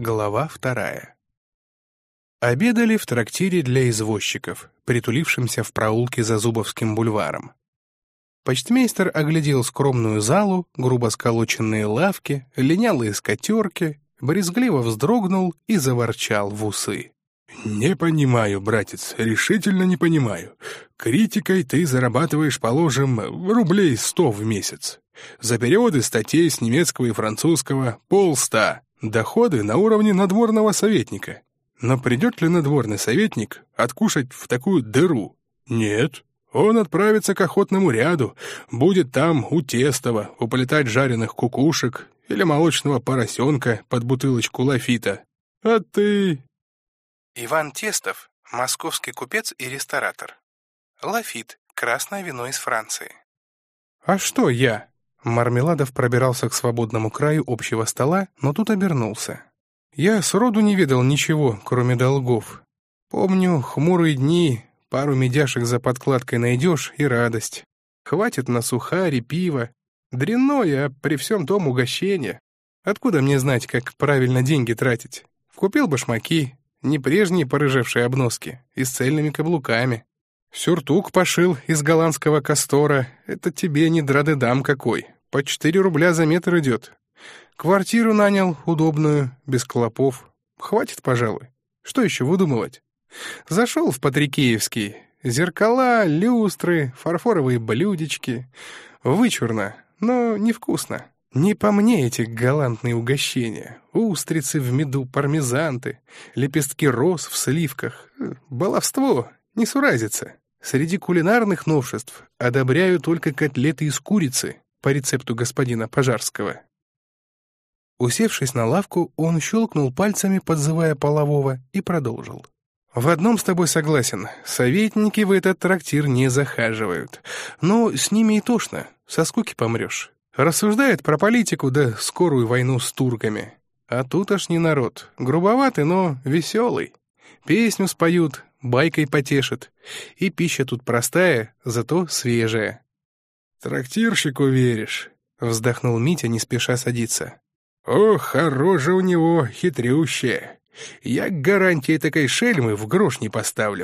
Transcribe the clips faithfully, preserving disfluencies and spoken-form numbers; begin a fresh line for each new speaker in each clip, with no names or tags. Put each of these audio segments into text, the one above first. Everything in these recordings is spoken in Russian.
Глава вторая. Обедали в трактире для извозчиков, притулившемся в проулке за Зубовским бульваром. Почтмейстер оглядел скромную залу, грубо сколоченные лавки, линялые скатерки, брезгливо вздрогнул и заворчал в усы. «Не понимаю, братец, решительно не понимаю. Критикой ты зарабатываешь, положим, рублей сто в месяц. За переводы статей с немецкого и французского — полста. Доходы на уровне надворного советника. Но придет ли надворный советник откушать в такую дыру? Нет. Он отправится к охотному ряду, будет там у Тестова уплетать жареных кукушек или молочного поросенка под бутылочку лафита. А ты...»
Иван Тестов — московский купец и ресторатор. Лафит — красное вино из Франции.
«А что я?» Мармеладов пробирался к свободному краю общего стола, но тут обернулся. «Я сроду не видел ничего, кроме долгов. Помню, хмурые дни, пару медяшек за подкладкой найдешь и радость. Хватит на сухари, пиво. Дрянное, а при всем том угощение. Откуда мне знать, как правильно деньги тратить? Купил башмаки, не прежние порыжевшие обноски, и с цельными каблуками. Сюртук пошил из голландского кастора. Это тебе не драдедам какой. По четыре рубля за метр идет. Квартиру нанял удобную, без клопов. Хватит, пожалуй. Что еще выдумывать? Зашел в Патрикеевский. Зеркала, люстры, фарфоровые блюдечки. Вычурно, но невкусно. Не по мне эти галантные угощения. Устрицы в меду, пармезанты, лепестки роз в сливках. Баловство, несуразица. Среди кулинарных новшеств одобряю только котлеты из курицы по рецепту господина Пожарского. Усевшись на лавку, он щелкнул пальцами, подзывая полового, и продолжил. «В одном с тобой согласен. Советники в этот трактир не захаживают. Но с ними и тошно. Со скуки помрешь. Рассуждает про политику да скорую войну с турками. А тут аж не народ. Грубоватый, но веселый. Песню споют, байкой потешат. И пища тут простая, зато свежая». «Трактирщику веришь?» — вздохнул Митя, не спеша садиться. «Ох, хороша у него, хитрющая. Я к гарантии такой шельмы в грош не поставлю».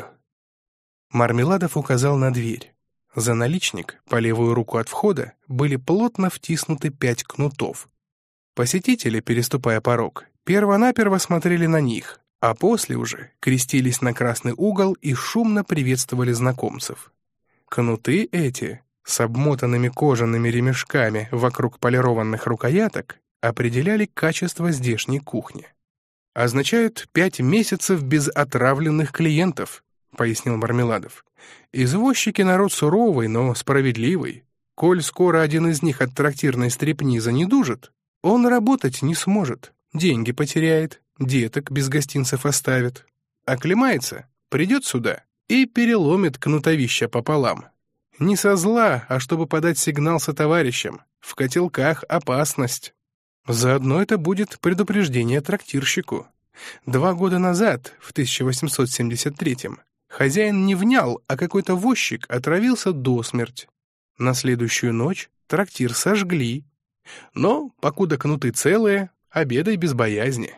Мармеладов указал на дверь. За наличник, по левую руку от входа, были плотно втиснуты пять кнутов. Посетители, переступая порог, первонаперво смотрели на них, а после уже крестились на красный угол и шумно приветствовали знакомцев. Кнуты эти, с обмотанными кожаными ремешками вокруг полированных рукояток, определяли качество здешней кухни. «Означают пять месяцев без отравленных клиентов», — пояснил Мармеладов. «Извозчики народ суровый, но справедливый. Коль скоро один из них от трактирной стряпни занедужит, он работать не сможет, деньги потеряет, деток без гостинцев оставит. Оклемается, придет сюда и переломит кнутовища пополам. Не со зла, а чтобы подать сигнал сотоварищам. В котелках опасность. Заодно это будет предупреждение трактирщику. Два года назад, в тысяча восемьсот семьдесят третьем, хозяин не внял, а какой-то возчик отравился до смерти. На следующую ночь трактир сожгли. Но, покуда кнуты целые, обедай без боязни».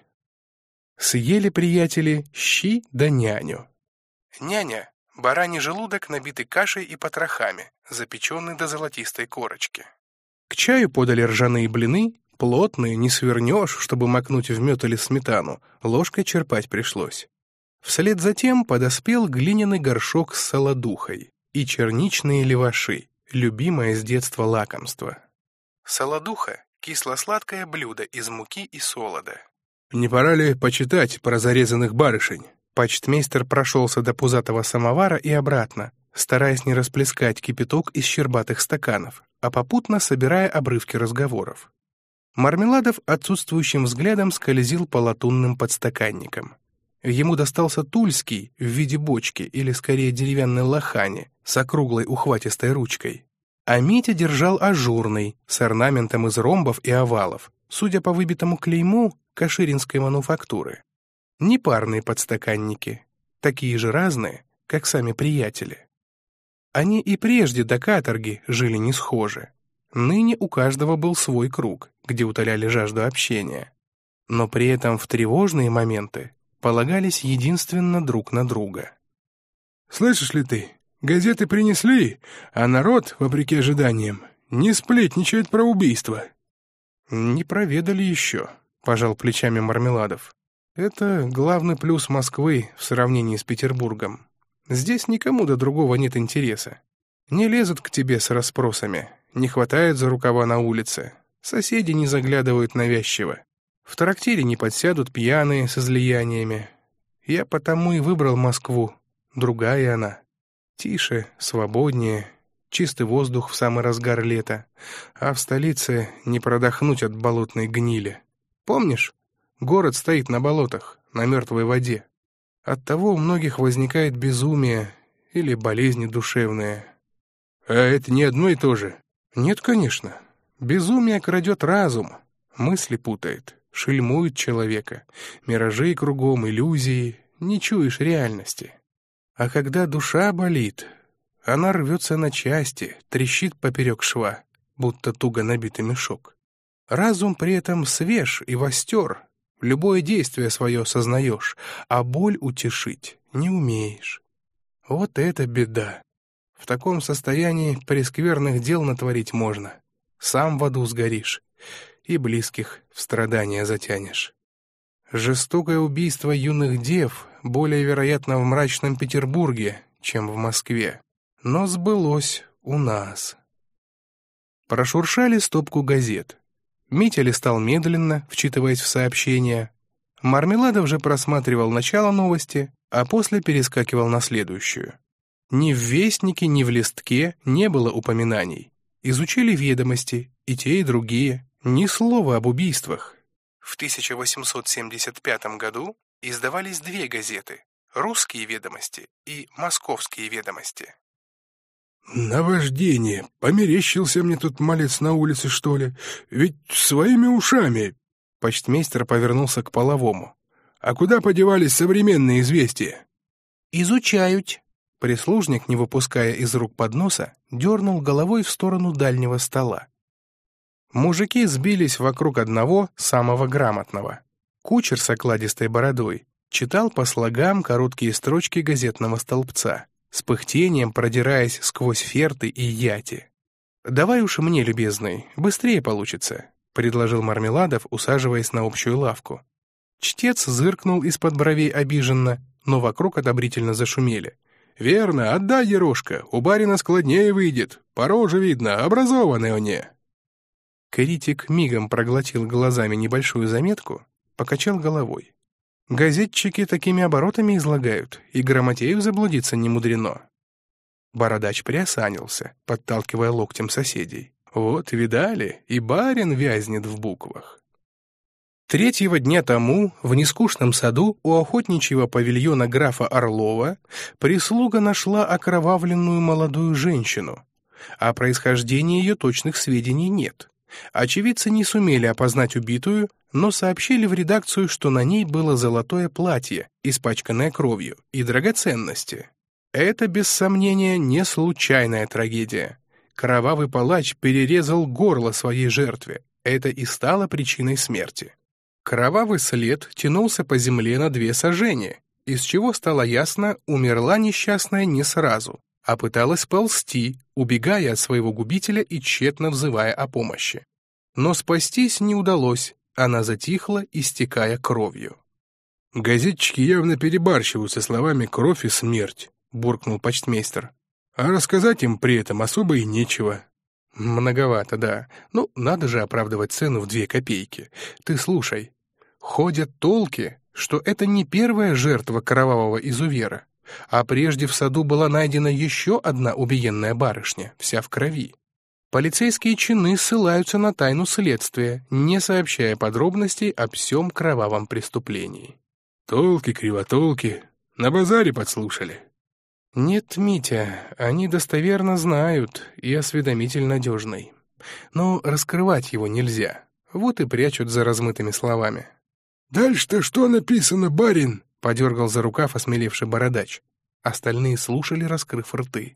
Съели приятели щи да няню.
Няня — бараний желудок, набитый кашей и потрохами, запеченный до золотистой корочки.
К чаю подали ржаные блины, плотные, не свернешь, чтобы макнуть в мед или сметану, ложкой черпать пришлось. Вслед за тем подоспел глиняный горшок с солодухой и черничные леваши, любимое с детства лакомство.
Солодуха — кисло-сладкое блюдо из муки и солода.
«Не пора ли почитать про зарезанных барышень?» Почтмейстер прошелся до пузатого самовара и обратно, стараясь не расплескать кипяток из щербатых стаканов, а попутно собирая обрывки разговоров. Мармеладов отсутствующим взглядом скользил по латунным подстаканникам. Ему достался тульский в виде бочки или, скорее, деревянной лохани с округлой ухватистой ручкой. А Митя держал ажурный, с орнаментом из ромбов и овалов, судя по выбитому клейму, каширинской мануфактуры. Непарные подстаканники, такие же разные, как сами приятели. Они и прежде до каторги жили не схожи. Ныне у каждого был свой круг, где утоляли жажду общения. но при этом в тревожные моменты полагались единственно друг на друга.
«Слышишь ли ты, газеты принесли, а народ, вопреки ожиданиям, не сплетничает про убийство».
«Не проведали еще», — пожал плечами Мармеладов. «Это главный плюс Москвы в сравнении с Петербургом. Здесь никому до другого нет интереса. Не лезут к тебе с расспросами, не хватают за рукава на улице, соседи не заглядывают навязчиво, в трактире не подсядут пьяные с излияниями. Я потому и выбрал Москву, другая она. Тише, свободнее, чистый воздух в самый разгар лета, а в столице не продохнуть от болотной гнили. Помнишь, город стоит на болотах, на мертвой воде. Оттого у многих возникает безумие или болезни душевные».
«А это не одно и то же?»
«Нет, конечно. Безумие крадет разум, мысли путает, шельмует человека, миражи кругом, иллюзии, не чуешь реальности. А когда душа болит, она рвется на части, трещит поперек шва, будто туго набитый мешок. Разум при этом свеж и востер, любое действие свое сознаешь, а боль утешить не умеешь. Вот это беда. В таком состоянии прескверных дел натворить можно. Сам в аду сгоришь и близких в страдания затянешь. Жестокое убийство юных дев более вероятно в мрачном Петербурге, чем в Москве. Но сбылось у нас». Прошуршали стопку газет. Митя листал медленно, вчитываясь в сообщения. Мармеладов же просматривал начало новости, а после перескакивал на следующую. Ни в Вестнике, ни в Листке не было упоминаний. Изучили ведомости, и те, и другие. Ни слова об убийствах. В тысяча восемьсот семьдесят пятом году издавались две газеты «Русские ведомости» и «Московские ведомости».
«Наваждение! Померещился мне тут малец на улице, что ли? Ведь своими ушами!»
Почтмейстер повернулся к половому.
«А куда подевались современные известия?»
«Изучают». Прислужник, не выпуская из рук подноса, дернул головой в сторону дальнего стола. Мужики сбились вокруг одного, самого грамотного. Кучер с окладистой бородой читал по слогам короткие строчки газетного столбца, с пыхтением продираясь сквозь ферты и яти. «Давай уж мне, любезный, быстрее получится», — предложил Мармеладов, усаживаясь на общую лавку. Чтец зыркнул из-под бровей обиженно, но вокруг одобрительно зашумели.
«Верно, отдай, Ерошка, у барина складнее выйдет, по роже видно, образованный он не».
Критик мигом проглотил глазами небольшую заметку, покачал головой. Газетчики такими оборотами излагают, и грамотею заблудиться не мудрено. Бородач приосанился, подталкивая локтем соседей. Вот, видали, и барин вязнет в буквах. Третьего дня тому в нескучном саду у охотничьего павильона графа Орлова прислуга нашла окровавленную молодую женщину. О происхождении ее точных сведений нет. Очевидцы не сумели опознать убитую, но сообщили в редакцию, что на ней было золотое платье, испачканное кровью, и драгоценности. Это, без сомнения, не случайная трагедия. Кровавый палач перерезал горло своей жертве. Это и стало причиной смерти. Кровавый след тянулся по земле на две сажени, из чего стало ясно, умерла несчастная не сразу, а пыталась ползти, убегая от своего губителя и тщетно взывая о помощи. Но спастись не удалось, она затихла, истекая кровью.
«Газетчики явно перебарщивают со словами «кровь» и «смерть», — буркнул почтмейстер. «А рассказать им при этом особо и нечего».
«Многовато, да. Ну, надо же оправдывать цену в две копейки. Ты слушай. Ходят толки, что это не первая жертва кровавого изувера, а прежде в саду была найдена еще одна убиенная барышня, вся в крови. Полицейские чины ссылаются на тайну следствия, не сообщая подробностей о всем кровавом преступлении».
«Толки, кривотолки. На базаре подслушали».
«Нет, Митя, они достоверно знают, и осведомитель надежный. Но раскрывать его нельзя, вот и прячут за размытыми словами».
«Дальше-то что написано, барин?»
— подергал за рукав осмелевший бородач. Остальные слушали, раскрыв рты.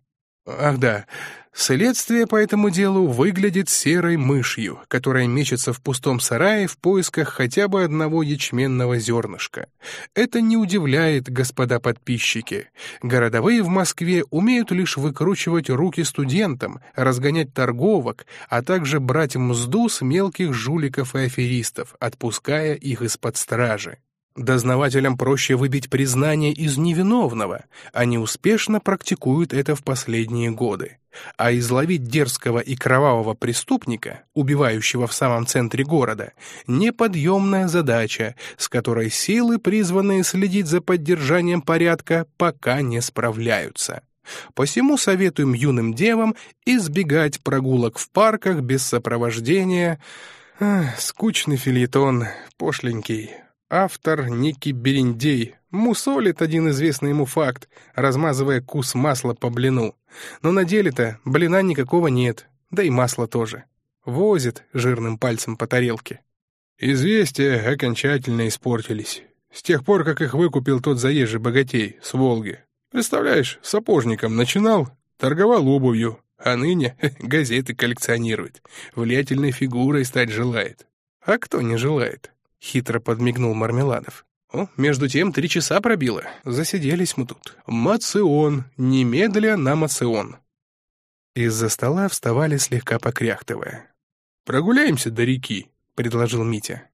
Ах да, следствие по этому делу выглядит серой мышью, которая мечется в пустом сарае в поисках хотя бы одного ячменного зернышка. Это не удивляет, господа подписчики. Городовые в Москве умеют лишь выкручивать руки студентам, разгонять торговок, а также брать мзду с мелких жуликов и аферистов, отпуская их из-под стражи. Дознавателям проще выбить признание из невиновного, они успешно практикуют это в последние годы. А изловить дерзкого и кровавого преступника, убивающего в самом центре города, неподъемная задача, с которой силы, призванные следить за поддержанием порядка, пока не справляются. Посему советуем юным девам избегать прогулок в парках без сопровождения. Ах, скучный фельетон, пошленький. Автор некий Берендей мусолит один известный ему факт, размазывая кус масла по блину. Но на деле-то блина никакого нет, да и масла тоже. Возит жирным пальцем по тарелке. Известия окончательно испортились. С тех пор, как их выкупил тот заезжий богатей с Волги. Представляешь, сапожником начинал, торговал обувью, а ныне газеты коллекционирует, влиятельной фигурой стать желает. А кто не желает? Хитро подмигнул Мармеладов. О, между тем три часа пробило. Засиделись мы тут. Мацион, немедля на мацион. Из-за стола вставали, слегка покряхтывая. «Прогуляемся до реки», — предложил Митя.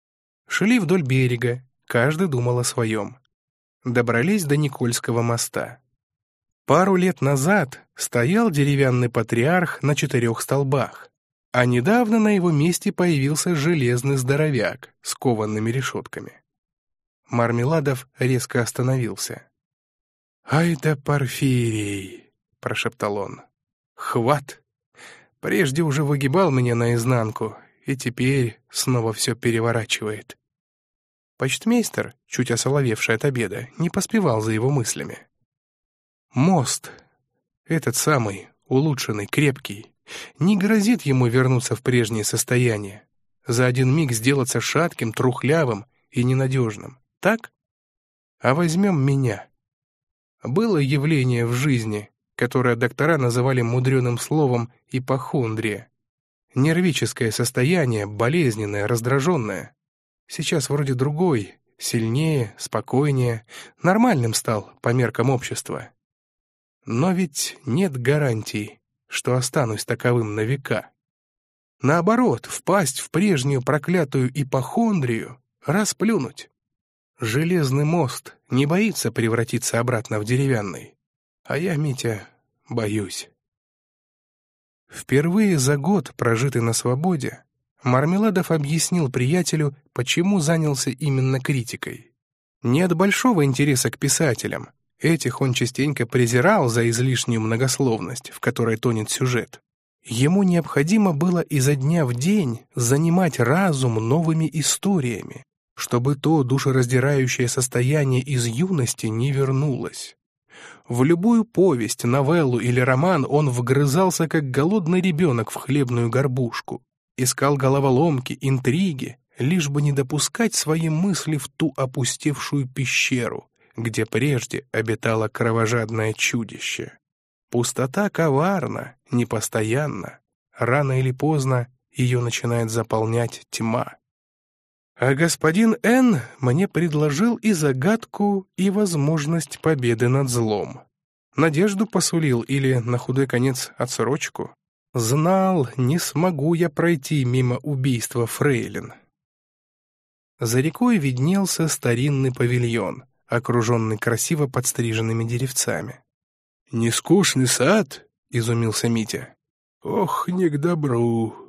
Шли вдоль берега, каждый думал о своем. Добрались до Никольского моста. Пару лет назад стоял деревянный патриарх на четырех столбах. А недавно на его месте появился железный здоровяк с коваными решетками. Мармеладов резко остановился. «Ай да Порфирий!» — прошептал он. «Хват! Прежде уже выгибал меня наизнанку, и теперь снова все переворачивает». Почтмейстер, чуть осоловевший от обеда, не поспевал за его мыслями. «Мост, этот самый, улучшенный, крепкий, не грозит ему вернуться в прежнее состояние, за один миг сделаться шатким, трухлявым и ненадежным. Так? А возьмем меня. Было явление в жизни, которое доктора называли мудреным словом ипохондрия. Нервическое состояние, болезненное, раздраженное. Сейчас вроде другой, сильнее, спокойнее, нормальным стал по меркам общества. Но ведь нет гарантий, что останусь таковым на века. Наоборот, впасть в прежнюю проклятую ипохондрию, расплюнуть. Железный мост не боится превратиться обратно в деревянный. А я, Митя, боюсь. Впервые за год, прожитый на свободе, Мармеладов объяснил приятелю, почему занялся именно критикой. Не от большого интереса к писателям. Этих он частенько презирал за излишнюю многословность, в которой тонет сюжет. Ему необходимо было изо дня в день занимать разум новыми историями, чтобы то душераздирающее состояние из юности не вернулось. В любую повесть, новеллу или роман он вгрызался, как голодный ребенок в хлебную горбушку, искал головоломки, интриги, лишь бы не допускать свои мысли в ту опустевшую пещеру, где прежде обитало кровожадное чудище. Пустота коварна, непостоянна. Рано или поздно ее начинает заполнять тьма. А господин Н. мне предложил и загадку, и возможность победы над злом. Надежду посулил или, на худой конец, отсрочку. Знал, не смогу я пройти мимо убийства фрейлин. За рекой виднелся старинный павильон, окруженный красиво подстриженными деревцами. «Не скучный сад?» — изумился Митя. «Ох, не к добру.